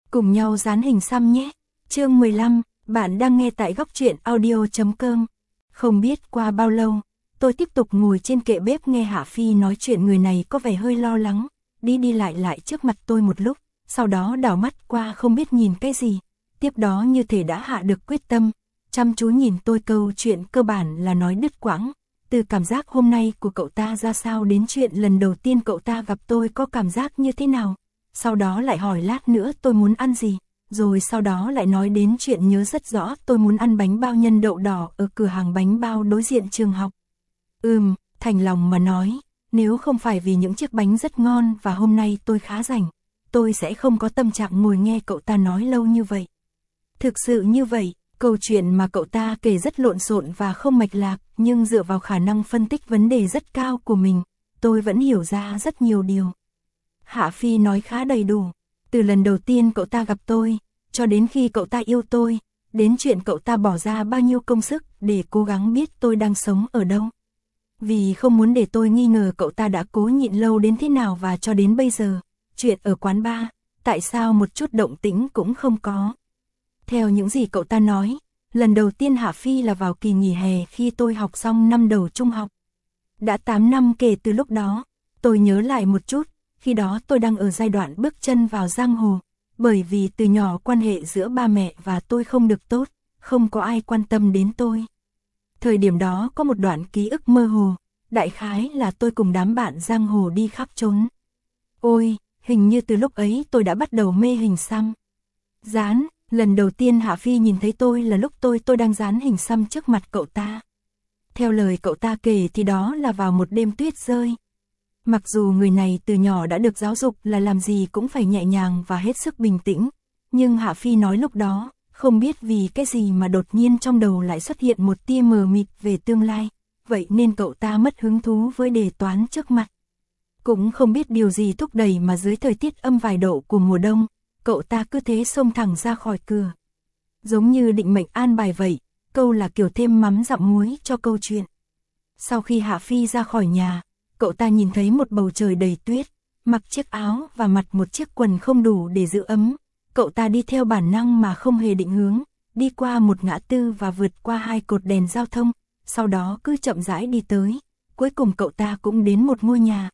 cùng nhau dán hình xăm nhé. Chương 15, bạn đang nghe tại góc truyện audio.com. Không biết qua bao lâu, tôi tiếp tục ngồi trên kệ bếp nghe Hạ Phi nói chuyện. Người này có vẻ hơi lo lắng, đi đi lại trước mặt tôi một lúc, sau đó đảo mắt qua không biết nhìn cái gì, tiếp đó như thể đã hạ được quyết tâm, chăm chú nhìn tôi. Câu chuyện cơ bản là nói đứt quãng, từ cảm giác hôm nay của cậu ta ra sao đến chuyện lần đầu tiên cậu ta gặp tôi có cảm giác như thế nào, sau đó lại hỏi lát nữa tôi muốn ăn gì, rồi sau đó lại nói đến chuyện nhớ rất rõ tôi muốn ăn bánh bao nhân đậu đỏ ở cửa hàng bánh bao đối diện trường học. Thành lòng mà nói, nếu không phải vì những chiếc bánh rất ngon và hôm nay tôi khá rảnh, tôi sẽ không có tâm trạng ngồi nghe cậu ta nói lâu như vậy. Thực sự như vậy, câu chuyện mà cậu ta kể rất lộn xộn và không mạch lạc, nhưng dựa vào khả năng phân tích vấn đề rất cao của mình, tôi vẫn hiểu ra rất nhiều điều. Hạ Phi nói khá đầy đủ, từ lần đầu tiên cậu ta gặp tôi, cho đến khi cậu ta yêu tôi, đến chuyện cậu ta bỏ ra bao nhiêu công sức để cố gắng biết tôi đang sống ở đâu. Vì không muốn để tôi nghi ngờ cậu ta đã cố nhịn lâu đến thế nào, và cho đến bây giờ, chuyện ở quán bar, tại sao một chút động tĩnh cũng không có. Theo những gì cậu ta nói, lần đầu tiên Hạ Phi là vào kỳ nghỉ hè khi tôi học xong năm đầu trung học. Đã 8 năm kể từ lúc đó, tôi nhớ lại một chút, khi đó tôi đang ở giai đoạn bước chân vào giang hồ, bởi vì từ nhỏ quan hệ giữa ba mẹ và tôi không được tốt, không có ai quan tâm đến tôi. Thời điểm đó có một đoạn ký ức mơ hồ, đại khái là tôi cùng đám bạn giang hồ đi khắp trốn. Ôi, hình như từ lúc ấy tôi đã bắt đầu mê hình xăm. Dán, lần đầu tiên Hạ Phi nhìn thấy tôi là lúc tôi đang dán hình xăm trước mặt cậu ta. Theo lời cậu ta kể thì đó là vào một đêm tuyết rơi. Mặc dù người này từ nhỏ đã được giáo dục là làm gì cũng phải nhẹ nhàng và hết sức bình tĩnh, nhưng Hạ Phi nói lúc đó, không biết vì cái gì mà đột nhiên trong đầu lại xuất hiện một tia mờ mịt về tương lai, vậy nên cậu ta mất hứng thú với đề toán trước mặt. Cũng không biết điều gì thúc đẩy mà dưới thời tiết âm vài độ của mùa đông, cậu ta cứ thế xông thẳng ra khỏi cửa. Giống như định mệnh an bài vậy, câu là kiểu thêm mắm dặm muối cho câu chuyện. Sau khi Hạ Phi ra khỏi nhà, cậu ta nhìn thấy một bầu trời đầy tuyết, mặc chiếc áo và mặc một chiếc quần không đủ để giữ ấm. Cậu ta đi theo bản năng mà không hề định hướng, đi qua một ngã tư và vượt qua 2 cột đèn giao thông, sau đó cứ chậm rãi đi tới. Cuối cùng cậu ta cũng đến một ngôi nhà.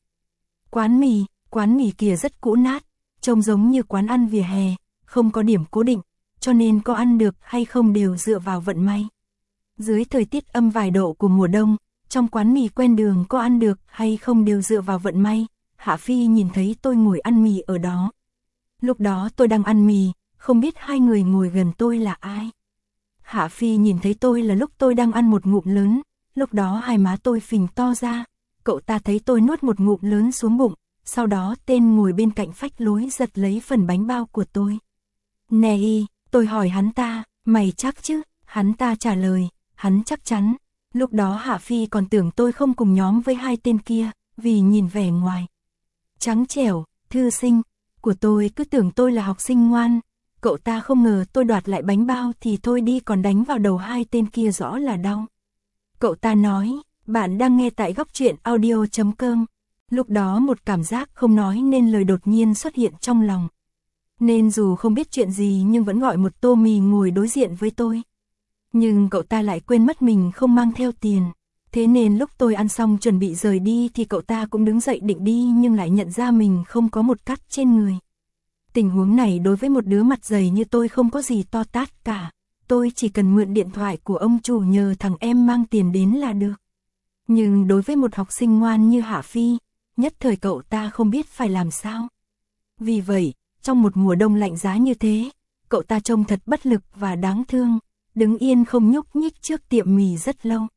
Quán mì kia rất cũ nát, trông giống như quán ăn vỉa hè, không có điểm cố định, cho nên có ăn được hay không đều dựa vào vận may. Dưới thời tiết âm vài độ của mùa đông, trong quán mì quen đường có ăn được hay không đều dựa vào vận may. Hạ Phi nhìn thấy tôi ngồi ăn mì ở đó. Lúc đó tôi đang ăn mì, không biết hai người ngồi gần tôi là ai. Hạ Phi nhìn thấy tôi là lúc tôi đang ăn một ngụm lớn, lúc đó hai má tôi phình to ra. Cậu ta thấy tôi nuốt một ngụm lớn xuống bụng, sau đó tên ngồi bên cạnh phách lối giật lấy phần bánh bao của tôi. Nè y, tôi hỏi hắn ta, mày chắc chứ? Hắn ta trả lời, hắn chắc chắn. Lúc đó Hạ Phi còn tưởng tôi không cùng nhóm với hai tên kia, vì nhìn vẻ ngoài trắng trẻo, thư sinh của tôi cứ tưởng tôi là học sinh ngoan. Cậu ta không ngờ tôi đoạt lại bánh bao thì thôi đi còn đánh vào đầu hai tên kia rõ là đau. Cậu ta nói, bạn đang nghe tại góc truyện audio.com. Lúc đó một cảm giác không nói nên lời đột nhiên xuất hiện trong lòng. Nên dù không biết chuyện gì nhưng vẫn gọi một tô mì ngồi đối diện với tôi. Nhưng cậu ta lại quên mất mình không mang theo tiền. Thế nên lúc tôi ăn xong chuẩn bị rời đi thì cậu ta cũng đứng dậy định đi nhưng lại nhận ra mình không có một cắt trên người. Tình huống này đối với một đứa mặt dày như tôi không có gì to tát cả. Tôi chỉ cần mượn điện thoại của ông chủ nhờ thằng em mang tiền đến là được. Nhưng đối với một học sinh ngoan như Hạ Phi, nhất thời cậu ta không biết phải làm sao. Vì vậy, trong một mùa đông lạnh giá như thế, cậu ta trông thật bất lực và đáng thương, đứng yên không nhúc nhích trước tiệm mì rất lâu.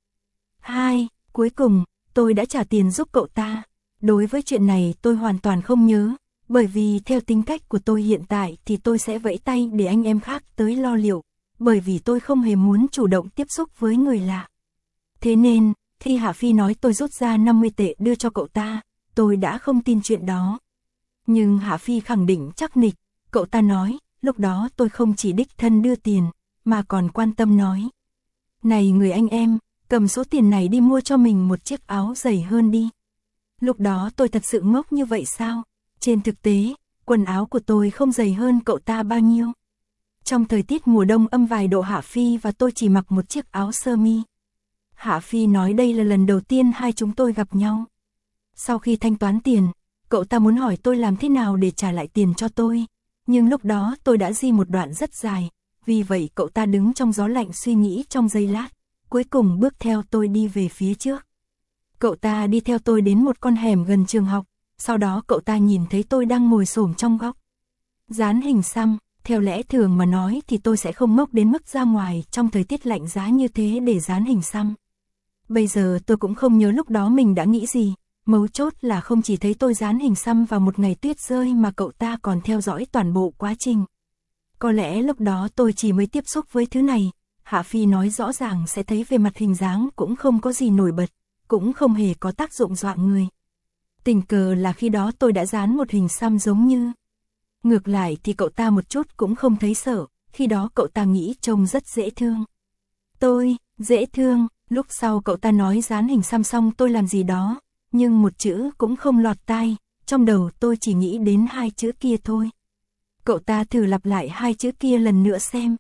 Cuối cùng, tôi đã trả tiền giúp cậu ta. Đối với chuyện này tôi hoàn toàn không nhớ, bởi vì theo tính cách của tôi hiện tại thì tôi sẽ vẫy tay để anh em khác tới lo liệu, bởi vì tôi không hề muốn chủ động tiếp xúc với người lạ. Thế nên, khi Hạ Phi nói tôi rút ra 50 tệ đưa cho cậu ta, tôi đã không tin chuyện đó. Nhưng Hạ Phi khẳng định chắc nịch, cậu ta nói, lúc đó tôi không chỉ đích thân đưa tiền, mà còn quan tâm nói. Này người anh em, cầm số tiền này đi mua cho mình một chiếc áo dày hơn đi. Lúc đó tôi thật sự ngốc như vậy sao? Trên thực tế, quần áo của tôi không dày hơn cậu ta bao nhiêu. Trong thời tiết mùa đông âm vài độ Hạ Phi và tôi chỉ mặc một chiếc áo sơ mi. Hạ Phi nói đây là lần đầu tiên hai chúng tôi gặp nhau. Sau khi thanh toán tiền, cậu ta muốn hỏi tôi làm thế nào để trả lại tiền cho tôi. Nhưng lúc đó tôi đã di một đoạn rất dài, vì vậy cậu ta đứng trong gió lạnh suy nghĩ trong giây lát, cuối cùng bước theo tôi đi về phía trước. Cậu ta đi theo tôi đến một con hẻm gần trường học, sau đó cậu ta nhìn thấy tôi đang ngồi xổm trong góc. Dán hình xăm, theo lẽ thường mà nói thì tôi sẽ không ngốc đến mức ra ngoài trong thời tiết lạnh giá như thế để dán hình xăm. Bây giờ tôi cũng không nhớ lúc đó mình đã nghĩ gì, mấu chốt là không chỉ thấy tôi dán hình xăm vào một ngày tuyết rơi mà cậu ta còn theo dõi toàn bộ quá trình. Có lẽ lúc đó tôi chỉ mới tiếp xúc với thứ này, Hạ Phi nói rõ ràng sẽ thấy về mặt hình dáng cũng không có gì nổi bật, cũng không hề có tác dụng dọa người. Tình cờ là khi đó tôi đã dán một hình xăm giống như. Ngược lại thì cậu ta một chút cũng không thấy sợ, khi đó cậu ta nghĩ trông rất dễ thương. Tôi, dễ thương, lúc sau cậu ta nói dán hình xăm xong tôi làm gì đó, nhưng một chữ cũng không lọt tai, trong đầu tôi chỉ nghĩ đến hai chữ kia thôi. Cậu ta thử lặp lại hai chữ kia lần nữa xem,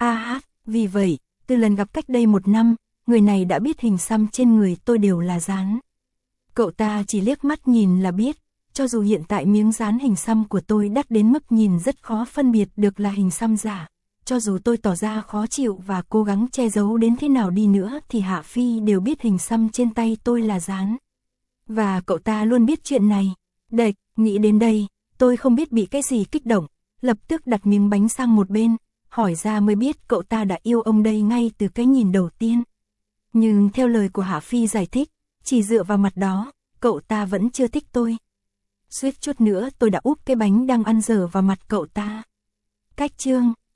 vì vậy, từ lần gặp cách đây 1 năm, người này đã biết hình xăm trên người tôi đều là dán. Cậu ta chỉ liếc mắt nhìn là biết, cho dù hiện tại miếng dán hình xăm của tôi đắt đến mức nhìn rất khó phân biệt được là hình xăm giả, cho dù tôi tỏ ra khó chịu và cố gắng che giấu đến thế nào đi nữa thì Hạ Phi đều biết hình xăm trên tay tôi là dán. Và cậu ta luôn biết chuyện này. Đệch, nghĩ đến đây, tôi không biết bị cái gì kích động, lập tức đặt miếng bánh sang một bên, hỏi ra mới biết cậu ta đã yêu ông đây ngay từ cái nhìn đầu tiên. Nhưng theo lời của Hạ Phi giải thích, chỉ dựa vào mặt đó, cậu ta vẫn chưa thích tôi. Suýt chút nữa tôi đã úp cái bánh đang ăn dở vào mặt cậu ta. Cách chương